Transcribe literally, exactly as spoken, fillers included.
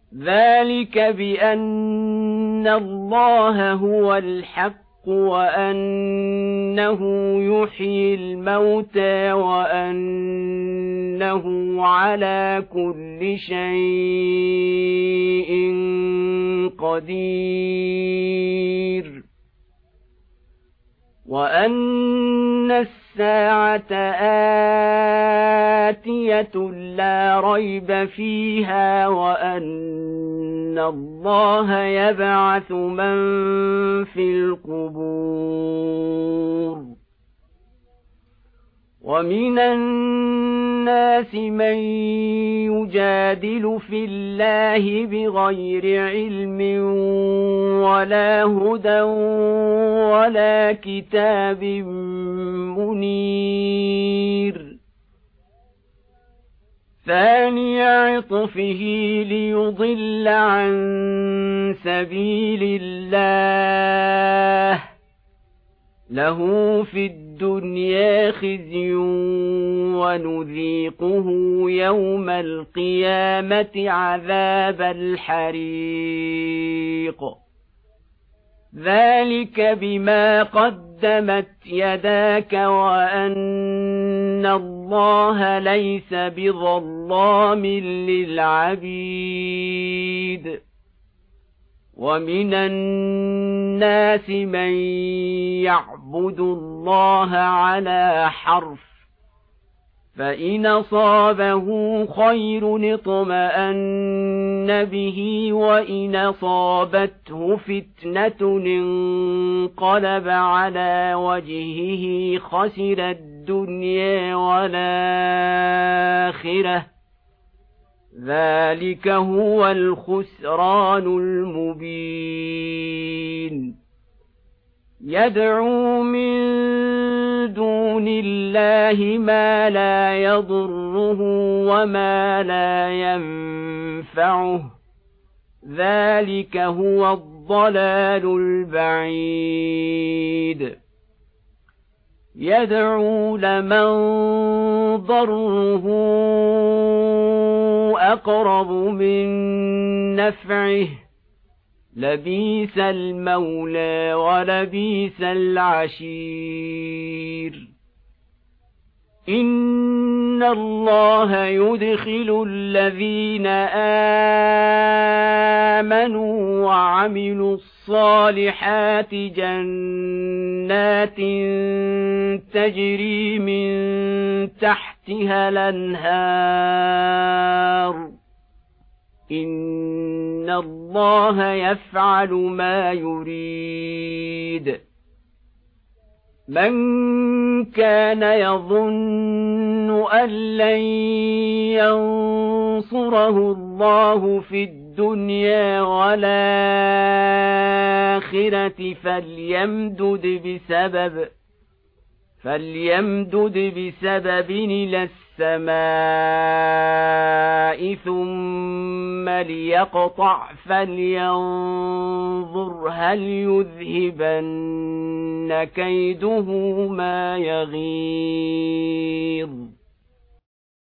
ذلك بأن الله هو الحق وأنه يحيي الموتى وأنه على كل شيء قدير وأن الساعة آتية لا ريب فيها وأن الله يبعث من في القبور ومن الناس من يجادل في الله بغير علم ولا هدى ولا كتاب منير ثاني عطفه ليضل عن سبيل الله له في الدنيا خزي ونذيقه يوم القيامة عذاب الحريق ذلك بما قدمت يداك وأن الله ليس بظلام للعبيد ومن الناس من يعبد الله على حرف فإن أصابه خير اطمأن به وإن أصابته فتنة انقلب على وجهه خسر الدنيا والآخرة ذلك هو الخسران المبين يدعو من دون الله ما لا يضره وما لا ينفعه ذلك هو الضلال البعيد يدعو لمن ضره أقرب من نفعه لبيس المولى ولبيس العشير إن الله يدخل الذين آمنوا وعملوا الصالحات جنات تجري من تحتها الأنهار إن الله يفعل ما يريد من كان يظن أن لن ينصره الله في الدنيا والآخرة فليمدد بسبب فليمدد بسبب إلى السماء ثم ليقطع فلينظر هل يذهبن كيده ما يغيظ